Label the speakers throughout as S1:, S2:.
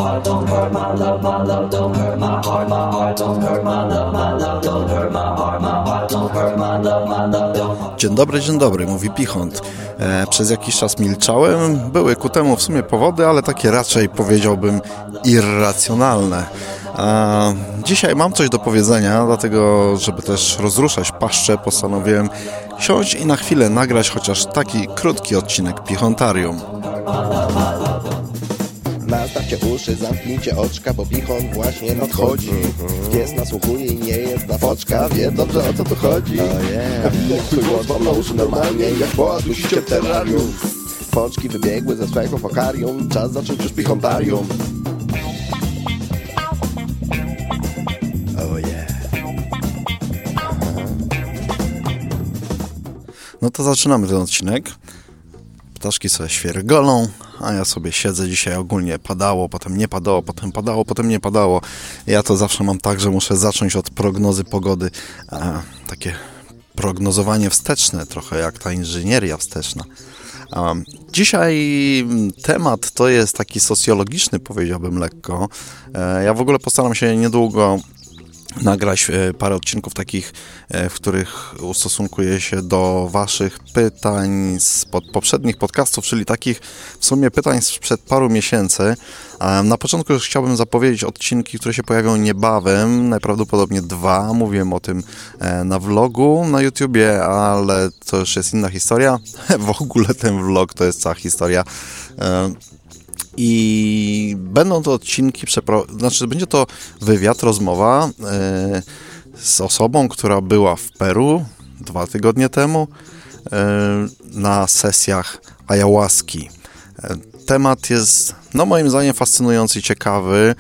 S1: Don't hurt my love, don't hurt my heart, don't hurt my love, don't hurt my heart, don't hurt my love, don't.
S2: Dzień dobry, mówi Pichont. Przez jakiś czas milczałem, były ku temu w sumie powody, ale takie raczej powiedziałbym irracjonalne. Dzisiaj mam coś do powiedzenia, dlatego żeby też rozruszać paszczę, postanowiłem siąść i na chwilę nagrać chociaż taki krótki odcinek Pichontarium.
S3: Nastawcie uszy, zamknijcie oczka, bo Pichon właśnie nadchodzi. Pies nasłuchuje i nie jest dla foczka, wie dobrze o co tu chodzi. Nawijaj swój głos, wam na uszy normalnie, jak boa dusicie w terrarium. Foczki wybiegły ze swojego fokarium, czas zacząć już Pichontarium. Oh yeah.
S2: No to zaczynamy ten odcinek. Ptaszki sobie świergolą, a ja sobie siedzę. Dzisiaj ogólnie padało, potem nie padało, potem padało, potem nie padało. Ja to zawsze mam tak, że muszę zacząć od prognozy pogody. Takie prognozowanie wsteczne, trochę jak ta inżynieria wsteczna. Dzisiaj temat to jest taki socjologiczny, powiedziałbym lekko. Ja w ogóle postaram się niedługo nagrać parę odcinków takich, w których ustosunkuję się do waszych pytań z poprzednich podcastów, czyli takich w sumie pytań sprzed paru miesięcy. Na początku już chciałbym zapowiedzieć odcinki, które się pojawią niebawem, najprawdopodobniej 2. Mówiłem o tym na vlogu na YouTubie, ale to już jest inna historia. W ogóle ten vlog to jest cała historia. I będą to odcinki, będzie to wywiad, rozmowa z osobą, która była w Peru 2 tygodnie temu na sesjach ayahuaski. Temat jest, moim zdaniem, fascynujący i ciekawy.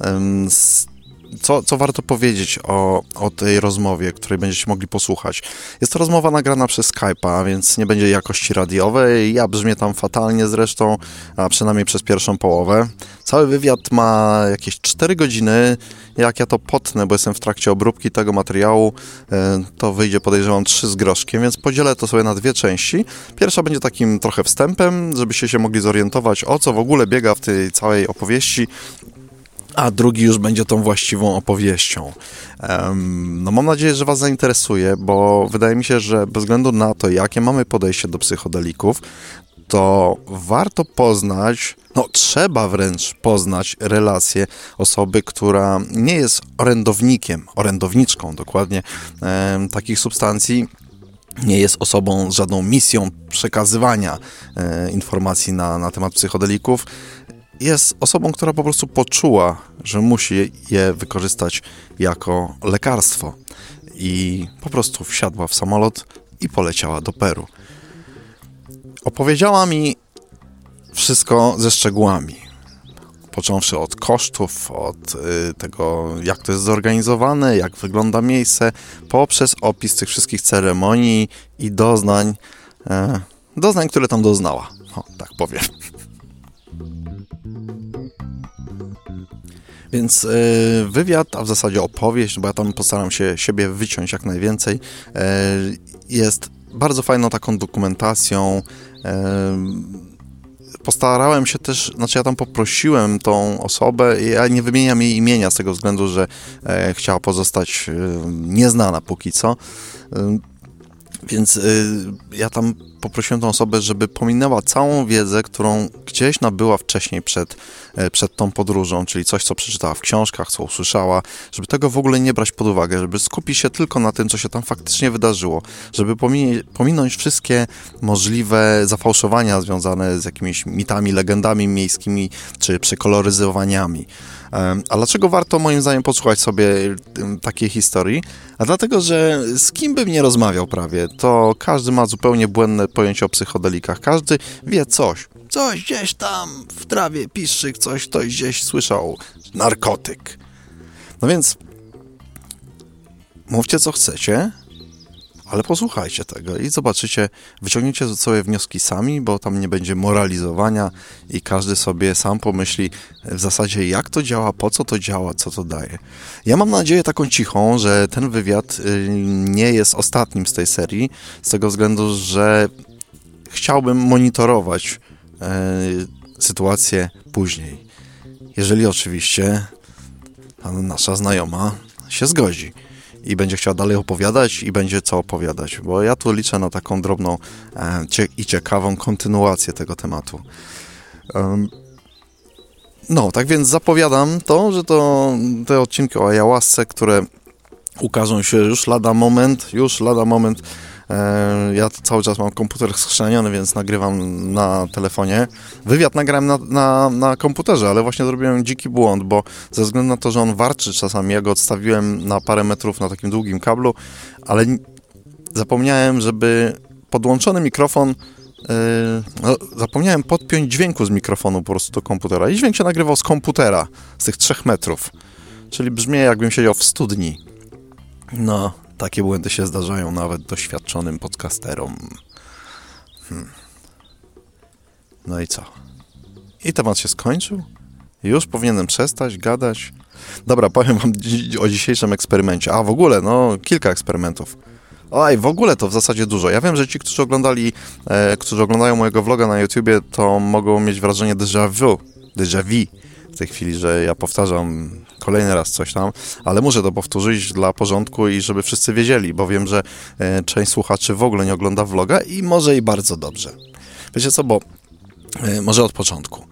S2: Co warto powiedzieć o tej rozmowie, której będziecie mogli posłuchać? Jest to rozmowa nagrana przez Skype'a, więc nie będzie jakości radiowej. Ja brzmię tam fatalnie zresztą, a przynajmniej przez pierwszą połowę. Cały wywiad ma jakieś 4 godziny. Jak ja to potnę, bo jestem w trakcie obróbki tego materiału, to wyjdzie, podejrzewam, 3 z groszkiem, więc podzielę to sobie na 2 części. Pierwsza będzie takim trochę wstępem, żebyście się mogli zorientować, o co w ogóle biega w tej całej opowieści, a drugi już będzie tą właściwą opowieścią. Mam nadzieję, że was zainteresuje, bo wydaje mi się, że bez względu na to, jakie mamy podejście do psychodelików, to warto poznać, trzeba wręcz poznać relację osoby, która nie jest orędowniczką dokładnie takich substancji, nie jest osobą z żadną misją przekazywania informacji na temat psychodelików. Jest osobą, która po prostu poczuła, że musi je wykorzystać jako lekarstwo i po prostu wsiadła w samolot i poleciała do Peru. Opowiedziała mi wszystko ze szczegółami, począwszy od kosztów, od tego, jak to jest zorganizowane, jak wygląda miejsce, poprzez opis tych wszystkich ceremonii i doznań, które tam doznała. Tak powiem. Więc wywiad, a w zasadzie opowieść, bo ja tam postaram się siebie wyciąć jak najwięcej, jest bardzo fajną taką dokumentacją. Postarałem się też, ja tam poprosiłem tą osobę, ja nie wymieniam jej imienia z tego względu, że chciała pozostać nieznana póki co. Więc ja tam poprosiłem tą osobę, żeby pominęła całą wiedzę, którą gdzieś nabyła wcześniej przed tą podróżą, czyli coś, co przeczytała w książkach, co usłyszała, żeby tego w ogóle nie brać pod uwagę, żeby skupić się tylko na tym, co się tam faktycznie wydarzyło, żeby pominąć wszystkie możliwe zafałszowania związane z jakimiś mitami, legendami miejskimi, czy przekoloryzowaniami. A dlaczego warto moim zdaniem posłuchać sobie takiej historii? A dlatego, że z kim bym nie rozmawiał prawie, to każdy ma zupełnie błędne pojęcie o psychodelikach. Każdy wie coś gdzieś tam w trawie piszczyk, ktoś gdzieś słyszał. Narkotyk. No więc mówcie co chcecie, ale posłuchajcie tego i zobaczycie, wyciągniecie sobie wnioski sami, bo tam nie będzie moralizowania i każdy sobie sam pomyśli w zasadzie, jak to działa, po co to działa, co to daje. Ja mam nadzieję taką cichą, że ten wywiad nie jest ostatnim z tej serii, z tego względu, że chciałbym monitorować sytuację później. Jeżeli oczywiście ta nasza znajoma się zgodzi i będzie chciała dalej opowiadać i będzie co opowiadać, bo ja tu liczę na taką drobną i ciekawą kontynuację tego tematu. No, tak więc zapowiadam to, że te odcinki o ayahuasce, które ukażą się już lada moment. Ja cały czas mam komputer schrzaniony, więc nagrywam na telefonie. Wywiad nagrałem na komputerze, ale właśnie zrobiłem dziki błąd, bo ze względu na to, że on warczy czasami, ja go odstawiłem na parę metrów na takim długim kablu, ale zapomniałem, żeby podłączony mikrofon zapomniałem podpiąć dźwięku z mikrofonu po prostu do komputera i dźwięk się nagrywał z komputera, z tych 3 metrów. Czyli brzmi, jakbym siedział w studni. No, takie błędy się zdarzają nawet doświadczonym podcasterom. No i co? I temat się skończył? Już powinienem przestać gadać? Dobra, powiem wam o dzisiejszym eksperymencie. A w ogóle, kilka eksperymentów. Oj, w ogóle to w zasadzie dużo. Ja wiem, że ci, którzy oglądają mojego vloga na YouTubie, to mogą mieć wrażenie déjà vu w tej chwili, że ja powtarzam kolejny raz coś tam, ale muszę to powtórzyć dla porządku i żeby wszyscy wiedzieli, bo wiem, że część słuchaczy w ogóle nie ogląda vloga i może i bardzo dobrze. Wiecie co, bo może od początku.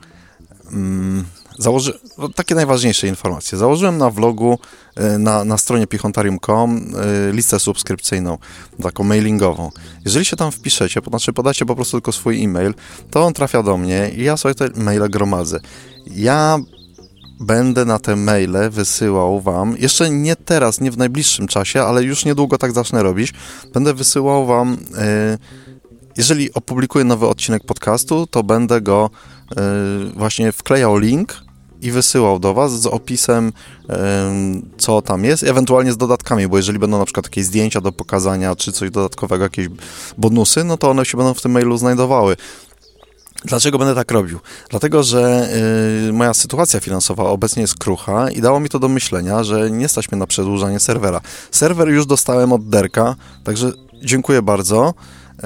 S2: Takie najważniejsze informacje. Założyłem na vlogu, na stronie pichontarium.com listę subskrypcyjną, taką mailingową. Jeżeli się tam wpiszecie, to znaczy podacie po prostu tylko swój e-mail, to on trafia do mnie i ja sobie te maile gromadzę. Ja będę na te maile wysyłał wam, jeszcze nie teraz, nie w najbliższym czasie, ale już niedługo tak zacznę robić, będę wysyłał wam, jeżeli opublikuję nowy odcinek podcastu, to będę go właśnie wklejał link i wysyłał do was z opisem, co tam jest, ewentualnie z dodatkami, bo jeżeli będą na przykład jakieś zdjęcia do pokazania, czy coś dodatkowego, jakieś bonusy, no to one się będą w tym mailu znajdowały. Dlaczego będę tak robił? Dlatego, że moja sytuacja finansowa obecnie jest krucha i dało mi to do myślenia, że nie stać mnie na przedłużanie serwera. Serwer już dostałem od Derka, także dziękuję bardzo.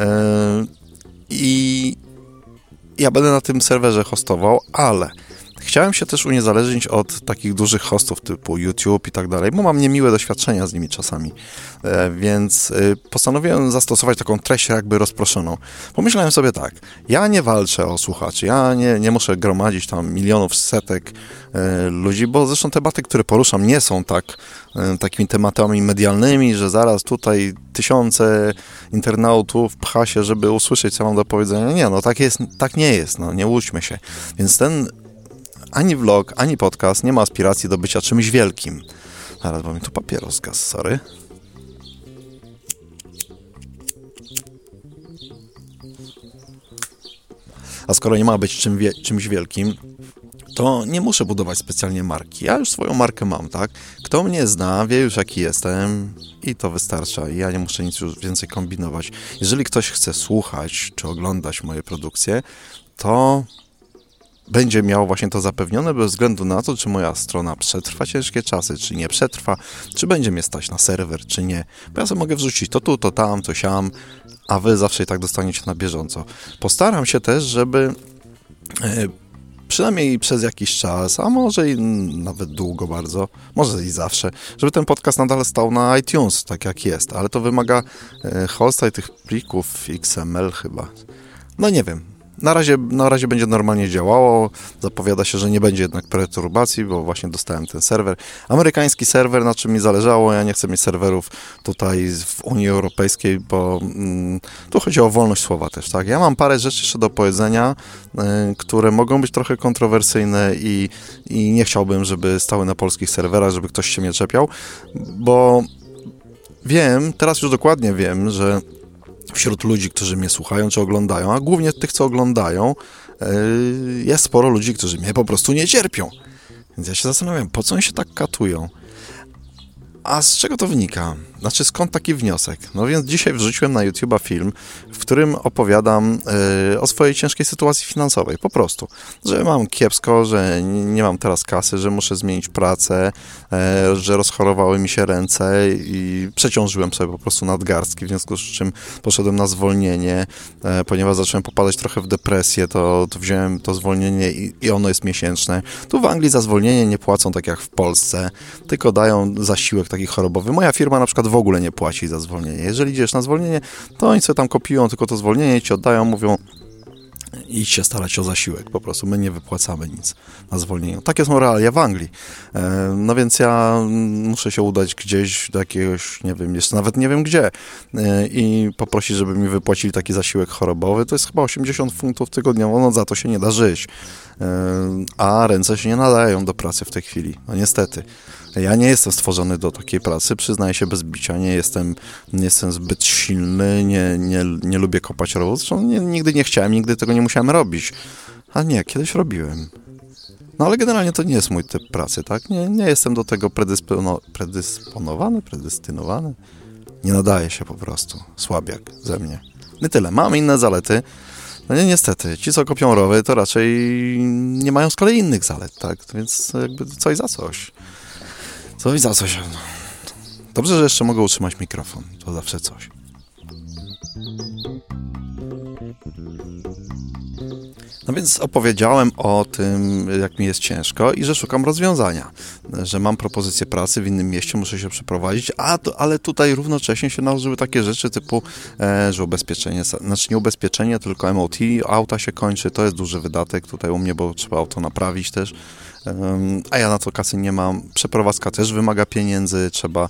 S2: I ja będę na tym serwerze hostował, ale chciałem się też uniezależnić od takich dużych hostów typu YouTube i tak dalej, bo mam niemiłe doświadczenia z nimi czasami, więc postanowiłem zastosować taką treść jakby rozproszoną. Pomyślałem sobie tak, ja nie walczę o słuchaczy, ja nie muszę gromadzić tam milionów, setek ludzi, bo zresztą tematy, które poruszam, nie są takimi tematami medialnymi, że zaraz tutaj tysiące internautów pcha się, żeby usłyszeć, co mam do powiedzenia. Nie, tak nie jest, nie łudźmy się. Więc ten ani vlog, ani podcast nie ma aspiracji do bycia czymś wielkim. Zaraz, bo mi tu papieros zgasł, sorry. A skoro nie ma być czymś wielkim, to nie muszę budować specjalnie marki. Ja już swoją markę mam, tak? Kto mnie zna, wie już jaki jestem i to wystarcza. Ja nie muszę nic już więcej kombinować. Jeżeli ktoś chce słuchać czy oglądać moje produkcje, to będzie miał właśnie to zapewnione bez względu na to, czy moja strona przetrwa ciężkie czasy, czy nie przetrwa, czy będzie mnie stać na serwer, czy nie. Bo ja sobie mogę wrzucić to tu, to tam, to siam, a wy zawsze i tak dostaniecie na bieżąco. Postaram się też, żeby przynajmniej przez jakiś czas, a może i nawet długo bardzo, może i zawsze, żeby ten podcast nadal stał na iTunes, tak jak jest, ale to wymaga hosta i tych plików XML chyba. No nie wiem. Na razie będzie normalnie działało. Zapowiada się, że nie będzie jednak perturbacji, bo właśnie dostałem ten serwer. Amerykański serwer, na czym mi zależało. Ja nie chcę mieć serwerów tutaj w Unii Europejskiej, bo tu chodzi o wolność słowa też, tak? Ja mam parę rzeczy jeszcze do powiedzenia, które mogą być trochę kontrowersyjne i nie chciałbym, żeby stały na polskich serwerach, żeby ktoś się mnie czepiał, bo wiem, teraz już dokładnie wiem, że wśród ludzi, którzy mnie słuchają czy oglądają, a głównie tych, co oglądają, jest sporo ludzi, którzy mnie po prostu nie cierpią. Więc ja się zastanawiam, po co oni się tak katują? A z czego to wynika? Znaczy, skąd taki wniosek? No więc dzisiaj wrzuciłem na YouTube'a film, w którym opowiadam o swojej ciężkiej sytuacji finansowej. Po prostu. Że mam kiepsko, że nie mam teraz kasy, że muszę zmienić pracę, że rozchorowały mi się ręce i przeciążyłem sobie po prostu nadgarstki, w związku z czym poszedłem na zwolnienie, ponieważ zacząłem popadać trochę w depresję, to wziąłem to zwolnienie i ono jest miesięczne. Tu w Anglii za zwolnienie nie płacą tak jak w Polsce, tylko dają zasiłek taki chorobowy. Moja firma na przykład w ogóle nie płaci za zwolnienie. Jeżeli idziesz na zwolnienie, to oni sobie tam kopiują tylko to zwolnienie, ci oddają, mówią idź się starać o zasiłek, po prostu my nie wypłacamy nic na zwolnieniu. Takie są realia w Anglii. No więc ja muszę się udać gdzieś do jakiegoś, nie wiem, jeszcze nawet nie wiem gdzie i poprosić, żeby mi wypłacili taki zasiłek chorobowy. To jest chyba 80 funtów tygodniowo, no za to się nie da żyć. A ręce się nie nadają do pracy w tej chwili, no niestety. Ja nie jestem stworzony do takiej pracy, przyznaję się bez bicia, nie jestem zbyt silny, nie lubię kopać rowów, zresztą nigdy nie chciałem, nigdy tego nie musiałem robić. A nie, kiedyś robiłem. No ale generalnie to nie jest mój typ pracy, tak? Nie jestem do tego predystynowany. Nie nadaje się po prostu. Słabiak ze mnie. I tyle. Mam inne zalety. No nie, niestety. Ci, co kopią rowy, to raczej nie mają z kolei innych zalet, tak? Więc jakby coś za coś. Coś za coś. Dobrze, że jeszcze mogę utrzymać mikrofon. To zawsze coś. No więc opowiedziałem o tym, jak mi jest ciężko i że szukam rozwiązania. Że mam propozycję pracy w innym mieście, muszę się przeprowadzić, ale tutaj równocześnie się nałożyły takie rzeczy typu, że ubezpieczenie, znaczy nie ubezpieczenie, tylko MOT, auta się kończy, to jest duży wydatek tutaj u mnie, bo trzeba auto naprawić też. A ja na to kasy nie mam. Przeprowadzka też wymaga pieniędzy, trzeba...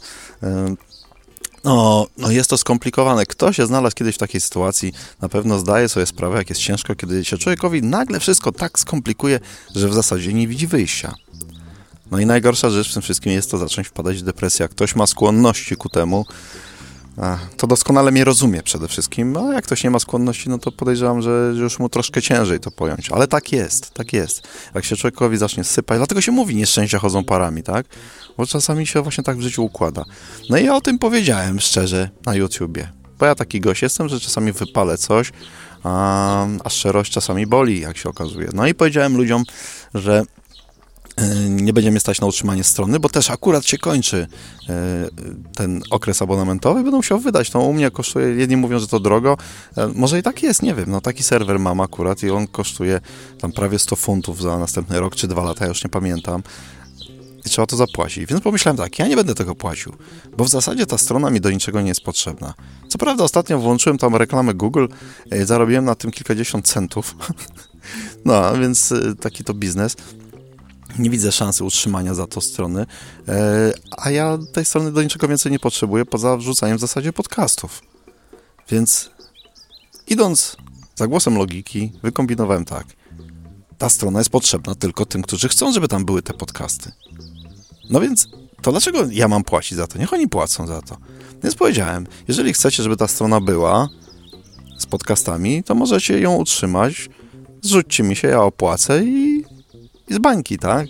S2: No jest to skomplikowane. Kto się znalazł kiedyś w takiej sytuacji, na pewno zdaje sobie sprawę, jak jest ciężko, kiedy się człowiekowi nagle wszystko tak skomplikuje, że w zasadzie nie widzi wyjścia. No i najgorsza rzecz w tym wszystkim jest to zacząć wpadać w depresję. Jak ktoś ma skłonności ku temu, to doskonale mnie rozumie przede wszystkim, a jak ktoś nie ma skłonności, no to podejrzewam, że już mu troszkę ciężej to pojąć. Ale tak jest. Jak się człowiekowi zacznie sypać, dlatego się mówi, nieszczęścia chodzą parami, tak? Bo czasami się właśnie tak w życiu układa. No i ja o tym powiedziałem szczerze na YouTubie. Bo ja taki gość jestem, że czasami wypalę coś, a szczerość czasami boli, jak się okazuje. No i powiedziałem ludziom, że nie będzie mnie stać na utrzymanie strony, bo też akurat się kończy ten okres abonamentowy, będą musiał wydać. No u mnie kosztuje, jedni mówią, że to drogo, może i tak jest, nie wiem, no taki serwer mam akurat i on kosztuje tam prawie 100 funtów za następny rok czy 2 lata, ja już nie pamiętam. I trzeba to zapłacić. Więc pomyślałem tak, ja nie będę tego płacił, bo w zasadzie ta strona mi do niczego nie jest potrzebna. Co prawda ostatnio włączyłem tam reklamę Google, zarobiłem na tym kilkadziesiąt centów. No, więc taki to biznes. Nie widzę szansy utrzymania za to strony, a ja tej strony do niczego więcej nie potrzebuję, poza wrzucaniem w zasadzie podcastów. Więc idąc za głosem logiki, wykombinowałem tak. Ta strona jest potrzebna tylko tym, którzy chcą, żeby tam były te podcasty. No więc, to dlaczego ja mam płacić za to? Niech oni płacą za to. Więc powiedziałem, jeżeli chcecie, żeby ta strona była z podcastami, to możecie ją utrzymać, zrzućcie mi się, ja opłacę i z bańki, tak?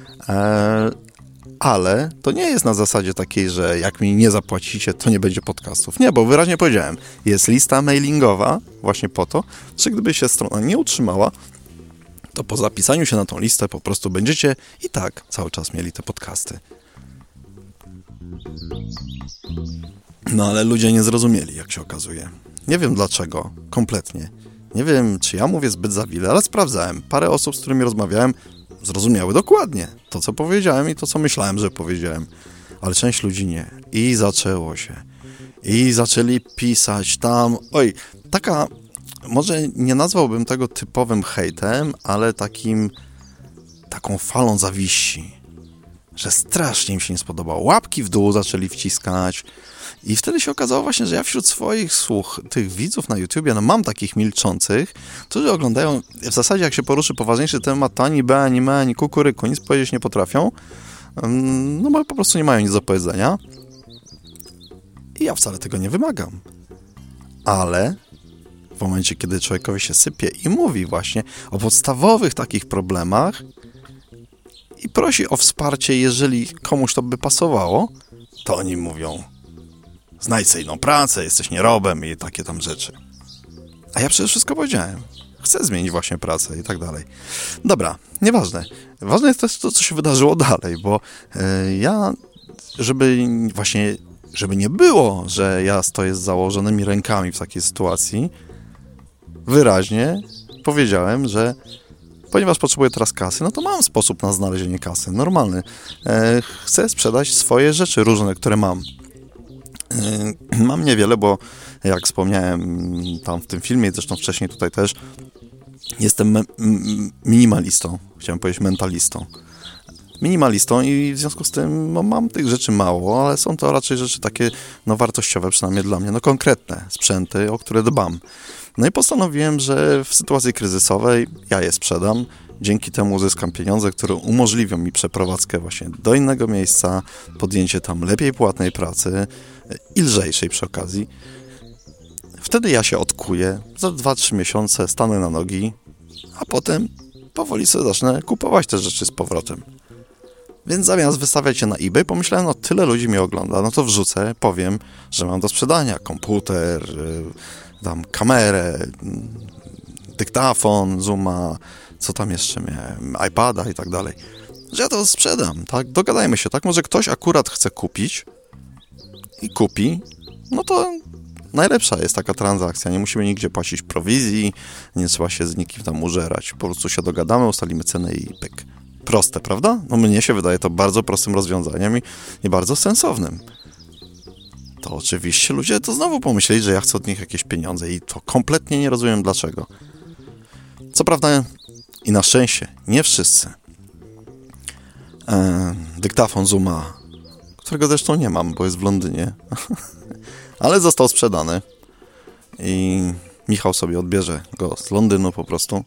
S2: Ale to nie jest na zasadzie takiej, że jak mi nie zapłacicie, to nie będzie podcastów. Nie, bo wyraźnie powiedziałem, jest lista mailingowa właśnie po to, że gdyby się strona nie utrzymała, to po zapisaniu się na tą listę po prostu będziecie i tak cały czas mieli te podcasty. No ale ludzie nie zrozumieli, jak się okazuje. Nie wiem dlaczego, kompletnie. Nie wiem, czy ja mówię zbyt za wiele, ale sprawdzałem. Parę osób, z którymi rozmawiałem, zrozumiały dokładnie to, co powiedziałem i to, co myślałem, że powiedziałem. Ale część ludzi nie. I zaczęło się. I zaczęli pisać tam... Oj, może nie nazwałbym tego typowym hejtem, ale taką falą zawiści. Że strasznie im się nie spodobało. Łapki w dół zaczęli wciskać. I wtedy się okazało właśnie, że ja wśród swoich tych widzów na YouTubie, no mam takich milczących, którzy oglądają, w zasadzie jak się poruszy poważniejszy temat, to ani B, ani M, ani kukuryku, nic powiedzieć nie potrafią, no bo po prostu nie mają nic do powiedzenia. I ja wcale tego nie wymagam. Ale w momencie, kiedy człowiekowi się sypie i mówi właśnie o podstawowych takich problemach i prosi o wsparcie, jeżeli komuś to by pasowało, to oni mówią: znajdź sobie inną pracę, jesteś nierobem i takie tam rzeczy. A ja przecież wszystko powiedziałem. Chcę zmienić właśnie pracę i tak dalej. Dobra, nieważne. Ważne jest też to, co się wydarzyło dalej, bo ja, żeby nie było, że ja stoję z założonymi rękami w takiej sytuacji, wyraźnie powiedziałem, że ponieważ potrzebuję teraz kasy, no to mam sposób na znalezienie kasy, normalny. Chcę sprzedać swoje rzeczy różne, które mam. Mam niewiele, bo jak wspomniałem tam w tym filmie, zresztą wcześniej tutaj też, jestem minimalistą, chciałem powiedzieć mentalistą. Minimalistą i w związku z tym no, mam tych rzeczy mało, ale są to raczej rzeczy takie no, wartościowe, przynajmniej dla mnie, no konkretne sprzęty, o które dbam. No i postanowiłem, że w sytuacji kryzysowej ja je sprzedam, dzięki temu uzyskam pieniądze, które umożliwią mi przeprowadzkę właśnie do innego miejsca, podjęcie tam lepiej płatnej pracy i lżejszej przy okazji. Wtedy ja się odkuję, za 2-3 miesiące stanę na nogi, a potem powoli sobie zacznę kupować te rzeczy z powrotem. Więc zamiast wystawiać je na eBay, pomyślałem, no tyle ludzi mnie ogląda, no to wrzucę, powiem, że mam do sprzedania komputer, tam kamerę, dyktafon, Zooma, co tam jeszcze miałem, iPada i tak dalej. Że ja to sprzedam, tak? Dogadajmy się, tak? Może ktoś akurat chce kupić i kupi, no to najlepsza jest taka transakcja. Nie musimy nigdzie płacić prowizji, nie trzeba się z nikim tam użerać. Po prostu się dogadamy, ustalimy cenę i pyk. Proste, prawda? No mnie się wydaje to bardzo prostym rozwiązaniem i bardzo sensownym. To oczywiście ludzie to znowu pomyśleli, że ja chcę od nich jakieś pieniądze i to kompletnie nie rozumiem dlaczego. Co prawda i na szczęście nie wszyscy. Dyktafon Zooma, którego zresztą nie mam, bo jest w Londynie, ale został sprzedany i Michał sobie odbierze go z Londynu po prostu.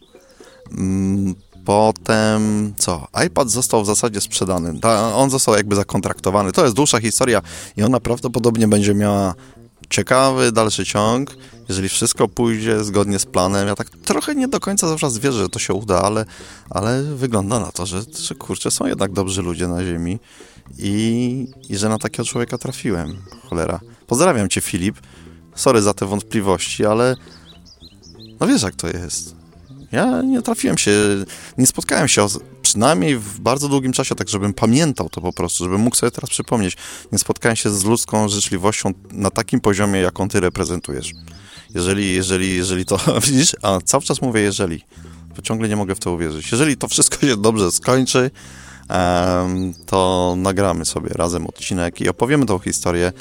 S2: Potem, iPad został w zasadzie sprzedany. On został jakby zakontraktowany. To jest dłuższa historia i ona prawdopodobnie będzie miała ciekawy dalszy ciąg, jeżeli wszystko pójdzie zgodnie z planem. Ja tak trochę nie do końca zawsze wierzę, że to się uda, ale wygląda na to, że kurczę, są jednak dobrzy ludzie na ziemi i że na takiego człowieka trafiłem. Cholera. Pozdrawiam cię, Filip. Sorry za te wątpliwości, ale no wiesz, jak to jest. Ja nie spotkałem się przynajmniej w bardzo długim czasie, tak żebym pamiętał to po prostu, żebym mógł sobie teraz przypomnieć. Nie spotkałem się z ludzką życzliwością na takim poziomie, jaką ty reprezentujesz. Jeżeli to, widzisz, a cały czas mówię jeżeli, bo ciągle nie mogę w to uwierzyć. Jeżeli to wszystko się dobrze skończy, to nagramy sobie razem odcinek i opowiemy tą historię,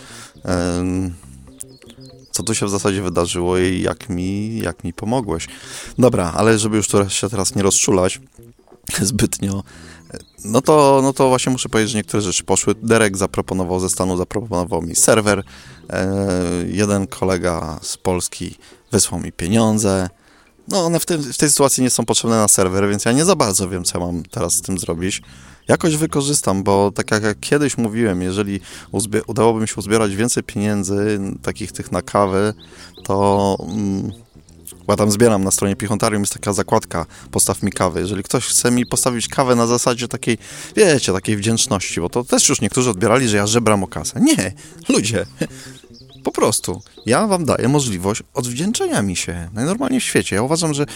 S2: co tu się w zasadzie wydarzyło i jak mi pomogłeś. Dobra, ale żeby już się teraz nie rozczulać zbytnio, no to właśnie muszę powiedzieć, że niektóre rzeczy poszły. Derek zaproponował mi serwer. Jeden kolega z Polski wysłał mi pieniądze. No one w tej sytuacji nie są potrzebne na serwer, więc ja nie za bardzo wiem, co ja mam teraz z tym zrobić. Jakoś wykorzystam, bo tak jak kiedyś mówiłem, jeżeli udałoby mi się uzbierać więcej pieniędzy, takich tych na kawę, to ja tam zbieram na stronie Pichontarium, jest taka zakładka postaw mi kawę. Jeżeli ktoś chce mi postawić kawę na zasadzie takiej, wiecie, takiej wdzięczności, bo to też już niektórzy odbierali, że ja żebram o kasę. Nie, ludzie, po prostu. Ja wam daję możliwość odwdzięczenia mi się najnormalniej w świecie. Ja uważam, że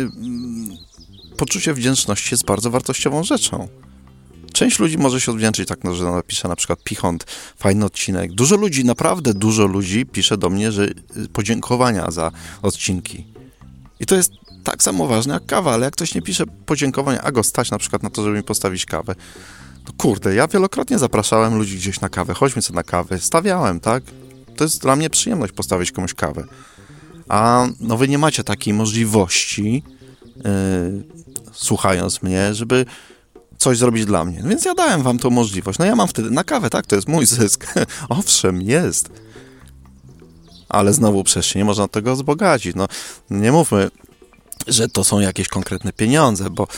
S2: poczucie wdzięczności jest bardzo wartościową rzeczą. Część ludzi może się odwdzięczyć tak, że napisze na przykład Pichont, fajny odcinek. Naprawdę dużo ludzi pisze do mnie, że podziękowania za odcinki. I to jest tak samo ważne jak kawa, ale jak ktoś nie pisze podziękowania, a go stać na przykład na to, żeby mi postawić kawę, to kurde, ja wielokrotnie zapraszałem ludzi gdzieś na kawę, chodźmy sobie na kawę, stawiałem, tak? To jest dla mnie przyjemność postawić komuś kawę. A no wy nie macie takiej możliwości, słuchając mnie, żeby coś zrobić dla mnie. Więc ja dałem wam tą możliwość. No ja mam wtedy na kawę, tak? To jest mój zysk. Owszem, jest. Ale znowu przecież nie można tego wzbogacić. No nie mówmy, że to są jakieś konkretne pieniądze, bo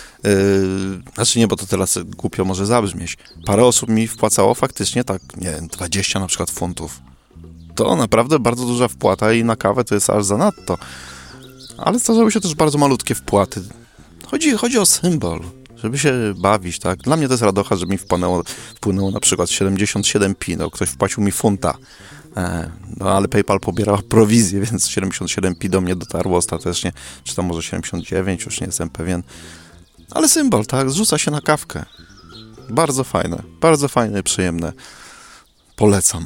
S2: bo to teraz głupio może zabrzmieć. Parę osób mi wpłacało faktycznie tak, nie wiem, 20 na przykład funtów. To naprawdę bardzo duża wpłata i na kawę to jest aż zanadto. Ale zdarzały się też bardzo malutkie wpłaty. Chodzi o symbol, żeby się bawić, tak? Dla mnie to jest radocha, że mi wpłynęło na przykład 77 pi, no ktoś wpłacił mi funta. No ale PayPal pobierał prowizję, więc 77p do mnie dotarło ostatecznie, czy tam może 79, już nie jestem pewien. Ale symbol, tak? Zrzuca się na kawkę. Bardzo fajne i przyjemne. Polecam.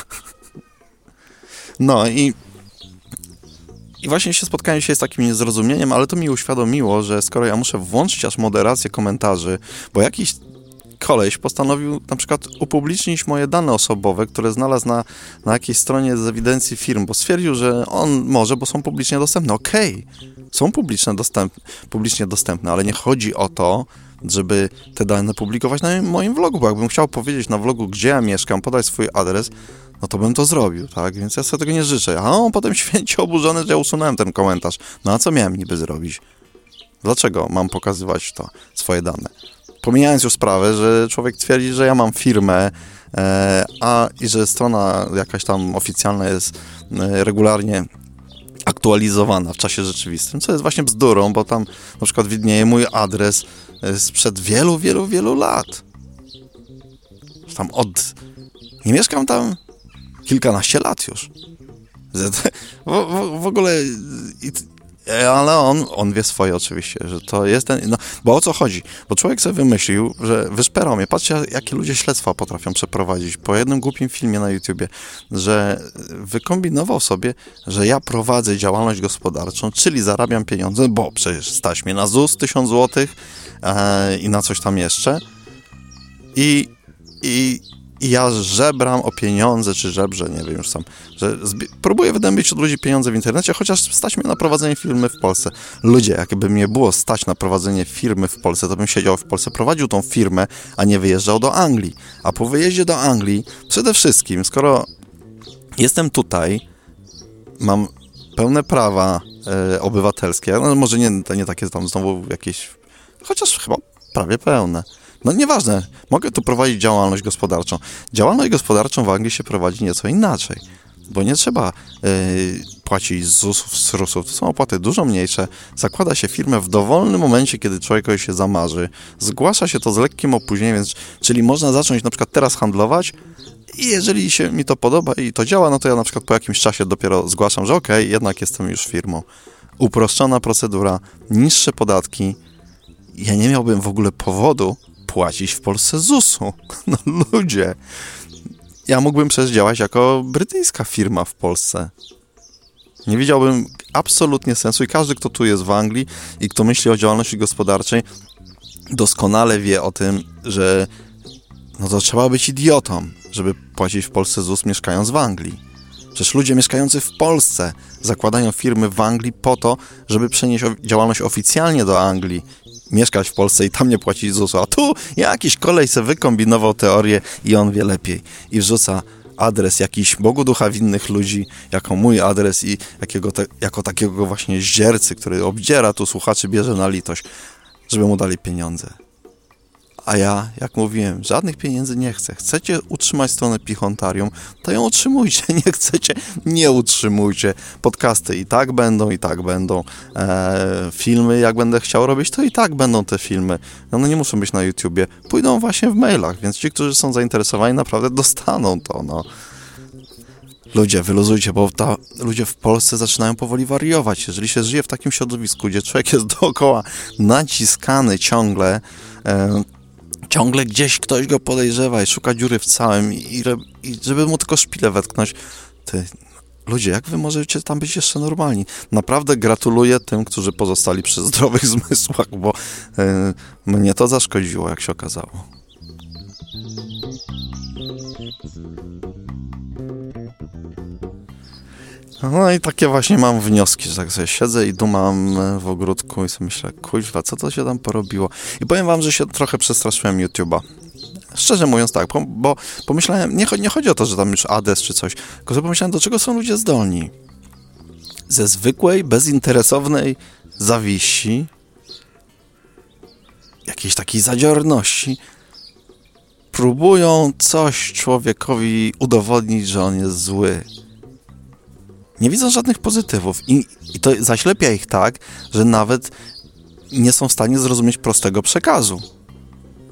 S2: No i właśnie się spotkałem z takim niezrozumieniem, ale to mi uświadomiło, że skoro ja muszę włączyć aż moderację komentarzy, bo jakiś koleś postanowił na przykład upublicznić moje dane osobowe, które znalazł na jakiejś stronie z ewidencji firm, bo stwierdził, że on może, bo są publicznie dostępne. Okej, są publicznie dostępne, ale nie chodzi o to, żeby te dane publikować na moim vlogu, bo jakbym chciał powiedzieć na vlogu, gdzie ja mieszkam, podać swój adres, no to bym to zrobił, tak? Więc ja sobie tego nie życzę. A on potem święcie oburzony, że ja usunąłem ten komentarz. No a co miałem niby zrobić? Dlaczego mam pokazywać to, swoje dane? Pomijając już sprawę, że człowiek twierdzi, że ja mam firmę, i że strona jakaś tam oficjalna jest regularnie aktualizowana w czasie rzeczywistym, co jest właśnie bzdurą, bo tam na przykład widnieje mój adres sprzed wielu lat. Nie mieszkam tam kilkanaście lat już. W ogóle... Ale on wie swoje oczywiście, że to jest ten... No, bo o co chodzi? Bo człowiek sobie wymyślił, że wyszperał mnie. Patrzcie, jakie ludzie śledztwa potrafią przeprowadzić po jednym głupim filmie na YouTubie, że wykombinował sobie, że ja prowadzę działalność gospodarczą, czyli zarabiam pieniądze, bo przecież stać mnie na ZUS 1000 zł i na coś tam jeszcze. I ja żebram o pieniądze, czy żebrze, nie wiem już sam, że próbuję wydębić od ludzi pieniądze w internecie, chociaż stać mnie na prowadzenie firmy w Polsce. Ludzie, jakby mnie było stać na prowadzenie firmy w Polsce, to bym siedział w Polsce, prowadził tą firmę, a nie wyjeżdżał do Anglii. A po wyjeździe do Anglii, przede wszystkim, skoro jestem tutaj, mam pełne prawa obywatelskie, no może nie takie tam znowu jakieś, chociaż chyba prawie pełne. No nieważne, mogę tu prowadzić działalność gospodarczą. Działalność gospodarczą w Anglii się prowadzi nieco inaczej, bo nie trzeba płacić ZUS-ów, SRUS-ów, to są opłaty dużo mniejsze. Zakłada się firmę w dowolnym momencie, kiedy człowiekowi się zamarzy. Zgłasza się to z lekkim opóźnieniem, czyli można zacząć na przykład teraz handlować i jeżeli się mi to podoba i to działa, no to ja na przykład po jakimś czasie dopiero zgłaszam, że okej, jednak jestem już firmą. Uproszczona procedura, niższe podatki. Ja nie miałbym w ogóle powodu płacić w Polsce ZUS-u. No ludzie. Ja mógłbym przecież działać jako brytyjska firma w Polsce. Nie widziałbym absolutnie sensu i każdy, kto tu jest w Anglii i kto myśli o działalności gospodarczej, doskonale wie o tym, że no to trzeba być idiotą, żeby płacić w Polsce ZUS mieszkając w Anglii. Przecież ludzie mieszkający w Polsce zakładają firmy w Anglii po to, żeby przenieść działalność oficjalnie do Anglii, mieszkać w Polsce i tam nie płacić ZUS-u. A tu jakiś kolej se wykombinował teorię i on wie lepiej. I wrzuca adres jakichś Bogu ducha winnych ludzi, jako mój adres i jako takiego właśnie zdziercy, który obdziera tu słuchaczy, bierze na litość, żeby mu dali pieniądze. A ja, jak mówiłem, żadnych pieniędzy nie chcę. Chcecie utrzymać stronę Pichontarium, to ją utrzymujcie. Nie chcecie, nie utrzymujcie. Podcasty i tak będą. Filmy, jak będę chciał robić, to i tak będą te filmy. One nie muszą być na YouTubie. Pójdą właśnie w mailach, więc ci, którzy są zainteresowani, naprawdę dostaną to, no. Ludzie, wyluzujcie, bo ludzie w Polsce zaczynają powoli wariować. Jeżeli się żyje w takim środowisku, gdzie człowiek jest dookoła naciskany ciągle gdzieś ktoś go podejrzewa i szuka dziury w całym i żeby mu tylko szpilę wetknąć. Ludzie, jak wy możecie tam być jeszcze normalni? Naprawdę gratuluję tym, którzy pozostali przy zdrowych zmysłach, bo mnie to zaszkodziło, jak się okazało. No i takie właśnie mam wnioski, że tak sobie siedzę i dumam w ogródku i sobie myślę, kuźwa, co to się tam porobiło? I powiem wam, że się trochę przestraszyłem YouTube'a. Szczerze mówiąc tak, bo pomyślałem, nie chodzi o to, że tam już ADS czy coś, tylko że pomyślałem, do czego są ludzie zdolni. Ze zwykłej, bezinteresownej zawiści, jakiejś takiej zadziorności, próbują coś człowiekowi udowodnić, że on jest zły. Nie widzą żadnych pozytywów i to zaślepia ich tak, że nawet nie są w stanie zrozumieć prostego przekazu.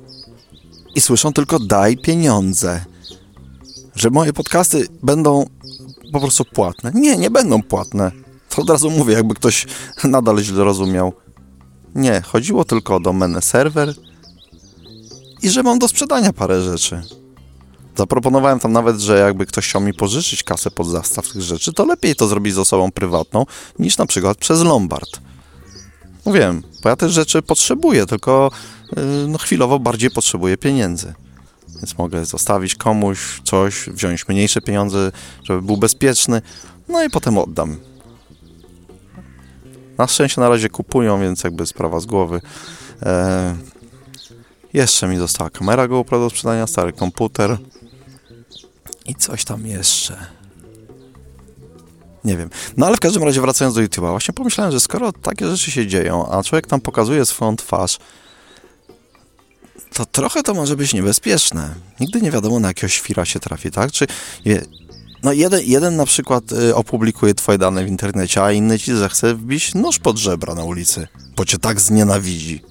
S2: I słyszą tylko daj pieniądze. Że moje podcasty będą po prostu płatne. Nie będą płatne. To od razu mówię, jakby ktoś nadal źle rozumiał. Nie, chodziło tylko o domenę serwer i że mam do sprzedania parę rzeczy. Zaproponowałem tam nawet, że jakby ktoś chciał mi pożyczyć kasę pod zastaw tych rzeczy, to lepiej to zrobić z osobą prywatną, niż na przykład przez Lombard. Mówiłem, bo ja te rzeczy potrzebuję, tylko chwilowo bardziej potrzebuję pieniędzy. Więc mogę zostawić komuś coś, wziąć mniejsze pieniądze, żeby był bezpieczny, no i potem oddam. Na szczęście na razie kupują, więc jakby sprawa z głowy. Jeszcze mi została kamera GoPro do sprzedania, stary komputer i coś tam jeszcze. Nie wiem. No ale w każdym razie wracając do YouTube'a, właśnie pomyślałem, że skoro takie rzeczy się dzieją, a człowiek tam pokazuje swoją twarz, to trochę to może być niebezpieczne. Nigdy nie wiadomo, na jakiegoś świra się trafi, tak? Czy jeden na przykład opublikuje twoje dane w internecie, a inny ci zechce wbić nóż pod żebra na ulicy, bo cię tak znienawidzi.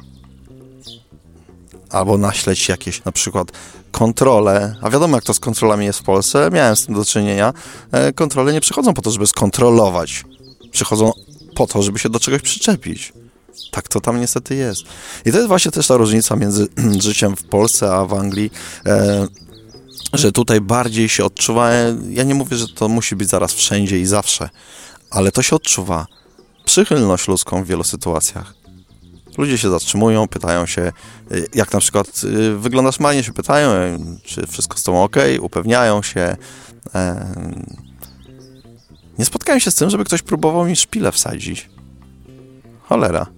S2: Albo naśleć jakieś na przykład kontrole, a wiadomo jak to z kontrolami jest w Polsce, miałem z tym do czynienia, kontrole nie przychodzą po to, żeby skontrolować, przychodzą po to, żeby się do czegoś przyczepić. Tak to tam niestety jest. I to jest właśnie też ta różnica między życiem w Polsce a w Anglii, że tutaj bardziej się odczuwa, ja nie mówię, że to musi być zaraz wszędzie i zawsze, ale to się odczuwa przychylność ludzką w wielu sytuacjach. Ludzie się zatrzymują, pytają się, jak na przykład wyglądasz malnie, się pytają, czy wszystko z tobą ok, upewniają się. Nie spotkałem się z tym, żeby ktoś próbował mi szpilę wsadzić. Cholera.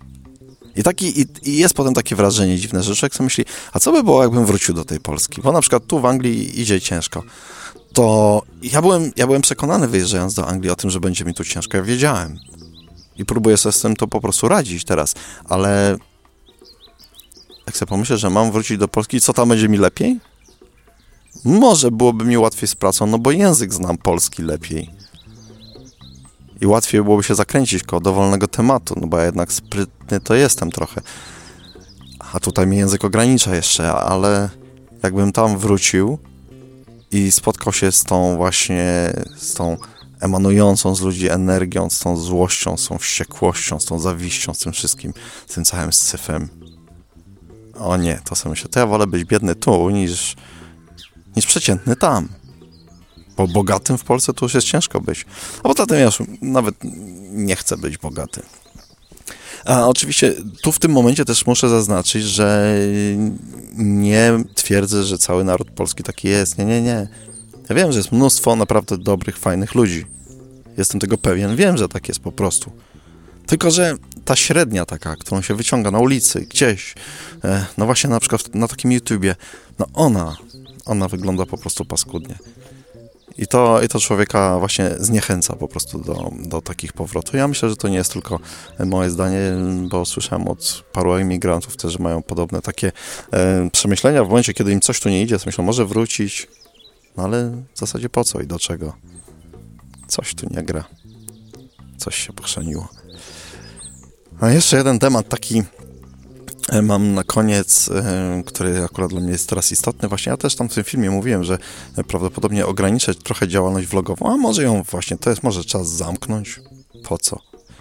S2: I jest potem takie wrażenie dziwne, że człowiek sobie myśli, a co by było, jakbym wrócił do tej Polski? Bo na przykład tu w Anglii idzie ciężko. To ja byłem przekonany, wyjeżdżając do Anglii, o tym, że będzie mi tu ciężko. Ja wiedziałem. I próbuję sobie z tym to po prostu radzić teraz. Ale jak sobie pomyślę, że mam wrócić do Polski, co tam będzie mi lepiej? Może byłoby mi łatwiej z pracą, no bo język znam polski lepiej. I łatwiej byłoby się zakręcić koło dowolnego tematu, no bo ja jednak sprytny to jestem trochę. A tutaj mnie język ogranicza jeszcze, ale jakbym tam wrócił i spotkał się z tą emanującą z ludzi energią, z tą złością, z tą wściekłością, z tą zawiścią, z tym wszystkim, z tym całym syfem. O nie, to sobie myślę, to ja wolę być biedny tu, niż przeciętny tam. Bo bogatym w Polsce to już jest ciężko być. A poza tym ja już nawet nie chcę być bogaty. A oczywiście tu w tym momencie też muszę zaznaczyć, że nie twierdzę, że cały naród polski taki jest. Nie. Ja wiem, że jest mnóstwo naprawdę dobrych, fajnych ludzi. Jestem tego pewien. Wiem, że tak jest po prostu. Tylko że ta średnia taka, którą się wyciąga na ulicy, gdzieś, no właśnie na przykład na takim YouTubie, no ona wygląda po prostu paskudnie. I to człowieka właśnie zniechęca po prostu do takich powrotów. Ja myślę, że to nie jest tylko moje zdanie, bo słyszałem od paru emigrantów też, że mają podobne takie przemyślenia w momencie, kiedy im coś tu nie idzie, to myślą, może wrócić, no ale w zasadzie po co i do czego? Coś tu nie gra. Coś się pochrzaniło. A jeszcze jeden temat taki mam na koniec, który akurat dla mnie jest teraz istotny. Właśnie ja też tam w tym filmie mówiłem, że prawdopodobnie ograniczać trochę działalność vlogową, a może ją właśnie, to jest może czas zamknąć. Po co?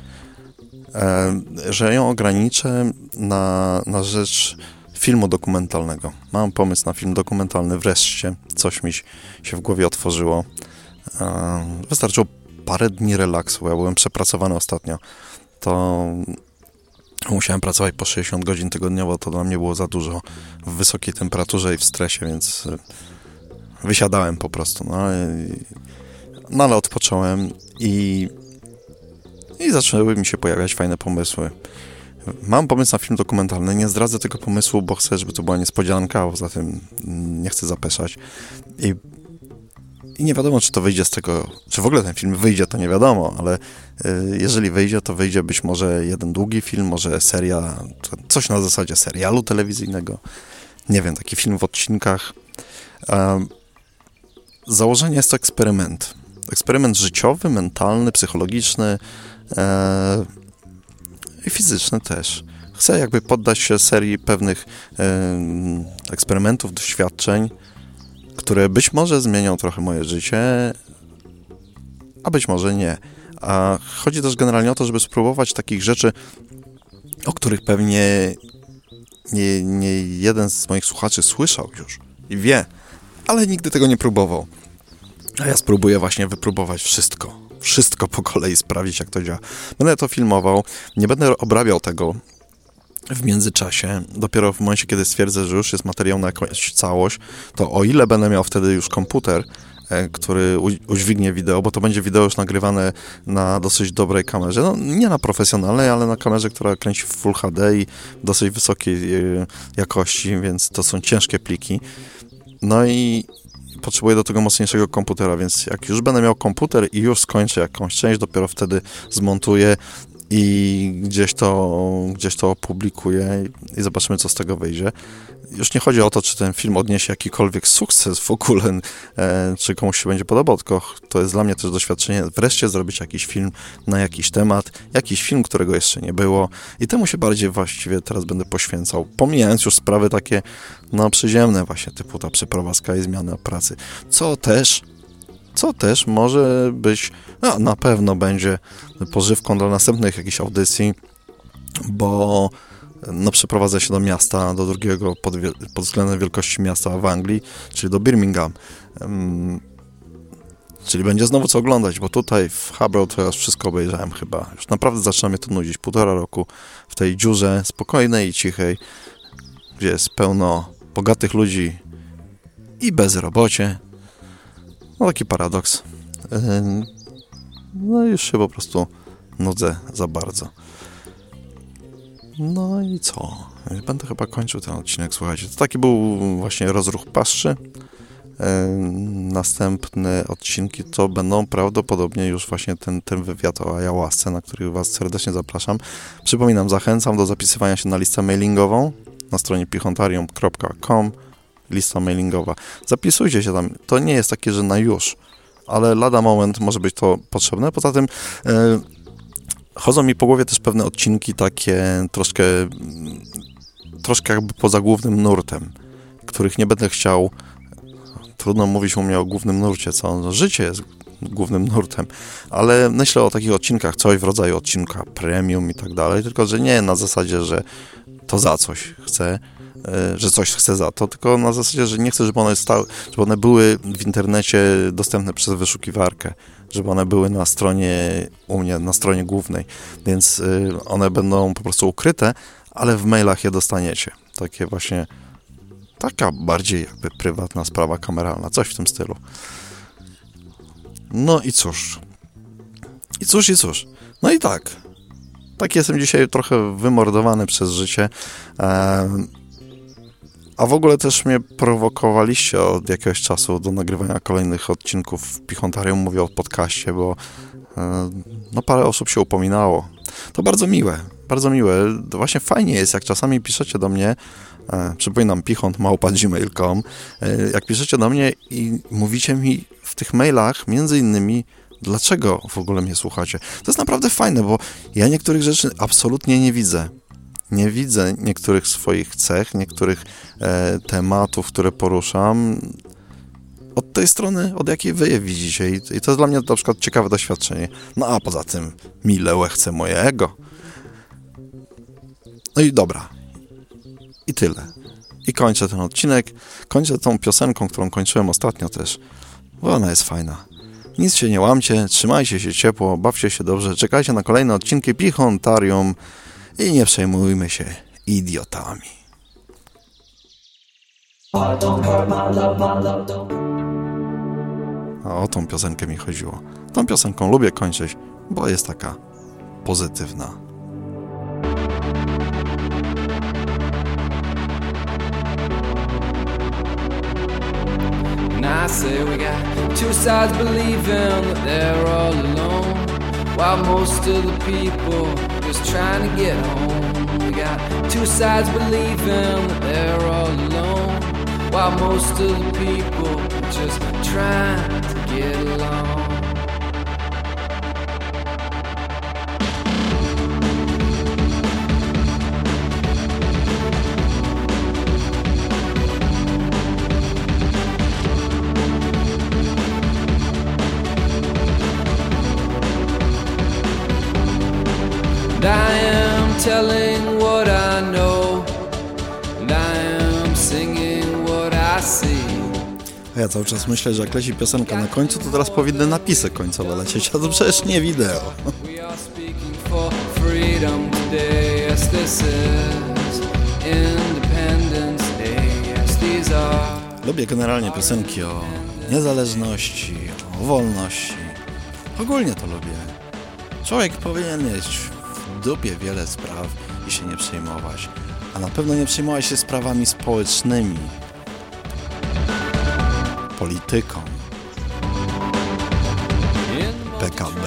S2: Że ją ograniczę na rzecz filmu dokumentalnego. Mam pomysł na film dokumentalny, wreszcie coś mi się w głowie otworzyło. Wystarczyło parę dni relaksu, ja byłem przepracowany ostatnio. To musiałem pracować po 60 godzin tygodniowo, to dla mnie było za dużo w wysokiej temperaturze i w stresie, więc wysiadałem po prostu. No ale odpocząłem i zaczęły mi się pojawiać fajne pomysły. Mam pomysł na film dokumentalny, nie zdradzę tego pomysłu, bo chcę, żeby to była niespodzianka, a poza tym nie chcę zapeszać. I nie wiadomo, czy to wyjdzie z tego, czy w ogóle ten film wyjdzie, to nie wiadomo, ale jeżeli wyjdzie, to wyjdzie być może jeden długi film, może seria, coś na zasadzie serialu telewizyjnego. Nie wiem, taki film w odcinkach. Założenie jest to eksperyment. Eksperyment życiowy, mentalny, psychologiczny i fizyczny też. Chcę jakby poddać się serii pewnych eksperymentów, doświadczeń, które być może zmienią trochę moje życie, a być może nie. A chodzi też generalnie o to, żeby spróbować takich rzeczy, o których pewnie nie jeden z moich słuchaczy słyszał już i wie, ale nigdy tego nie próbował. A ja spróbuję właśnie wypróbować wszystko po kolei, sprawdzić jak to działa. Będę to filmował, nie będę obrabiał tego w międzyczasie. Dopiero w momencie, kiedy stwierdzę, że już jest materiał na jakąś całość, to o ile będę miał wtedy już komputer, który udźwignie wideo, bo to będzie wideo już nagrywane na dosyć dobrej kamerze. No, nie na profesjonalnej, ale na kamerze, która kręci w Full HD i dosyć wysokiej jakości, więc to są ciężkie pliki. No i potrzebuję do tego mocniejszego komputera, więc jak już będę miał komputer i już skończę jakąś część, dopiero wtedy zmontuję i gdzieś to opublikuję i zobaczymy, co z tego wyjdzie. Już nie chodzi o to, czy ten film odniesie jakikolwiek sukces w ogóle, czy komuś się będzie podobał, tylko to jest dla mnie też doświadczenie wreszcie zrobić jakiś film na jakiś temat, jakiś film, którego jeszcze nie było i temu się bardziej właściwie teraz będę poświęcał, pomijając już sprawy takie przyziemne właśnie, typu ta przeprowadzka i zmiana pracy, co też może być, na pewno będzie pożywką dla następnych jakichś audycji, bo przeprowadzę się do miasta, do drugiego pod względem wielkości miasta w Anglii, czyli do Birmingham. Czyli będzie znowu co oglądać, bo tutaj w Harrow to już wszystko obejrzałem chyba. Już naprawdę zaczyna mnie to nudzić. 1,5 roku w tej dziurze spokojnej i cichej, gdzie jest pełno bogatych ludzi i bezrobocie. No taki paradoks. No już się po prostu nudzę za bardzo. No i co? Będę chyba kończył ten odcinek, słuchajcie. To taki był właśnie rozruch paszczy. Następne odcinki to będą prawdopodobnie już właśnie ten wywiad o ayahuasce, na który was serdecznie zapraszam. Przypominam, zachęcam do zapisywania się na listę mailingową na stronie pichontarium.com. Lista mailingowa. Zapisujcie się tam. To nie jest takie, że na już, ale lada moment może być to potrzebne. Poza tym chodzą mi po głowie też pewne odcinki takie troszkę jakby poza głównym nurtem, których nie będę chciał. Trudno mówić u mnie o głównym nurcie, co? Życie jest głównym nurtem, ale myślę o takich odcinkach, coś w rodzaju odcinka premium i tak dalej, tylko że nie na zasadzie, że to za coś chcę, że coś chcę za to, tylko na zasadzie, że nie chcę, żeby one były w internecie dostępne przez wyszukiwarkę, żeby one były na stronie u mnie, na stronie głównej, więc one będą po prostu ukryte, ale w mailach je dostaniecie. Takie właśnie, taka bardziej jakby prywatna sprawa kameralna, coś w tym stylu. No i cóż. No i tak. Tak jestem dzisiaj trochę wymordowany przez życie. A w ogóle też mnie prowokowaliście od jakiegoś czasu do nagrywania kolejnych odcinków w Pichontarium. Mówię o podcaście, bo parę osób się upominało. To bardzo miłe, bardzo miłe. To właśnie fajnie jest, jak czasami piszecie do mnie, przypominam, pichont@gmail.com, jak piszecie do mnie i mówicie mi w tych mailach między innymi, dlaczego w ogóle mnie słuchacie. To jest naprawdę fajne, bo ja niektórych rzeczy absolutnie nie widzę. Nie widzę niektórych swoich cech, niektórych tematów, które poruszam od tej strony, od jakiej wy je widzicie. I to jest dla mnie na przykład ciekawe doświadczenie. No a poza tym mile łechce moje ego. No i dobra. I tyle. I kończę ten odcinek. Kończę tą piosenką, którą kończyłem ostatnio też, bo ona jest fajna. Nic się nie łamcie, trzymajcie się ciepło, bawcie się dobrze, czekajcie na kolejne odcinki Pichontarium i nie przejmujmy się idiotami. A o tą piosenkę mi chodziło. Tą piosenką lubię kończyć, bo jest taka pozytywna.
S4: And I say we got two sides believing that they're all alone, while most of the people just trying to get home. We got two sides believing that they're all alone, while most of the people just trying to get along. telling what I know, and I'm singing what I see.
S2: A ja cały czas myślę, że jak leci piosenka na końcu, to teraz powinny napisy końcowe lecieć, a to przecież nie wideo.
S4: We are speaking for freedom today. Yes, this is Independence Day. Yes, these are.
S2: Lubię generalnie piosenki o niezależności, o wolności. Ogólnie to lubię. Człowiek powinien mieć w dupie wiele spraw i się nie przejmować. A na pewno nie przejmować się sprawami społecznymi. Polityką. PKB.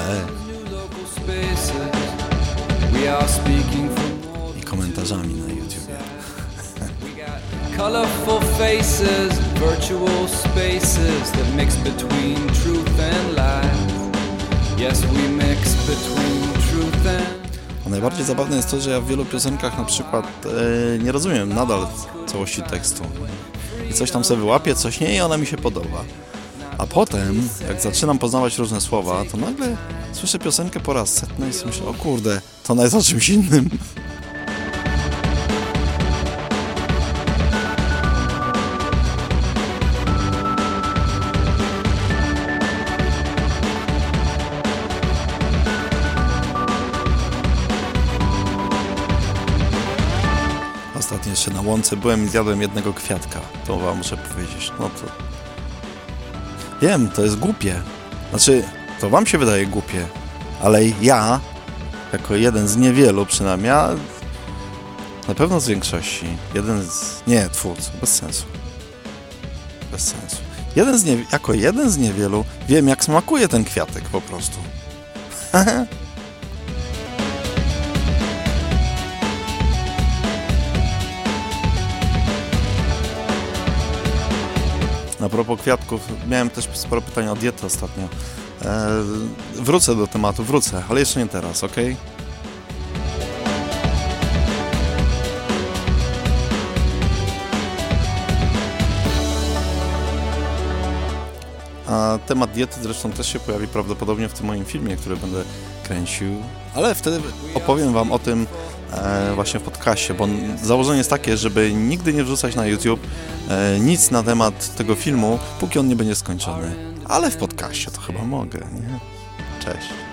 S2: I komentarzami na YouTubie.
S4: Colorful faces, virtual spaces that mix between truth and lies. Yes, we mix between truth and...
S2: A najbardziej zabawne jest to, że ja w wielu piosenkach na przykład nie rozumiem nadal całości tekstu. I coś tam sobie wyłapię, coś nie i ona mi się podoba. A potem, jak zaczynam poznawać różne słowa, to nagle słyszę piosenkę po raz setny i sobie myślę, o kurde, to ona jest o czymś innym. Ostatnio jeszcze na łące byłem i zjadłem jednego kwiatka. To wam muszę powiedzieć. No to... Wiem, to jest głupie. Znaczy, to wam się wydaje głupie. Ale ja, jako jeden z niewielu przynajmniej, ja na pewno z większości, bez sensu. Bez sensu. Jako jeden z niewielu wiem, jak smakuje ten kwiatek po prostu. A propos kwiatków, miałem też sporo pytań o dietę ostatnio. Wrócę do tematu, ale jeszcze nie teraz, ok? A temat diety zresztą też się pojawi prawdopodobnie w tym moim filmie, który będę kręcił. Ale wtedy opowiem wam o tym właśnie w podcaście, bo założenie jest takie, żeby nigdy nie wrzucać na YouTube nic na temat tego filmu, póki on nie będzie skończony. Ale w podcaście to chyba mogę, nie? Cześć.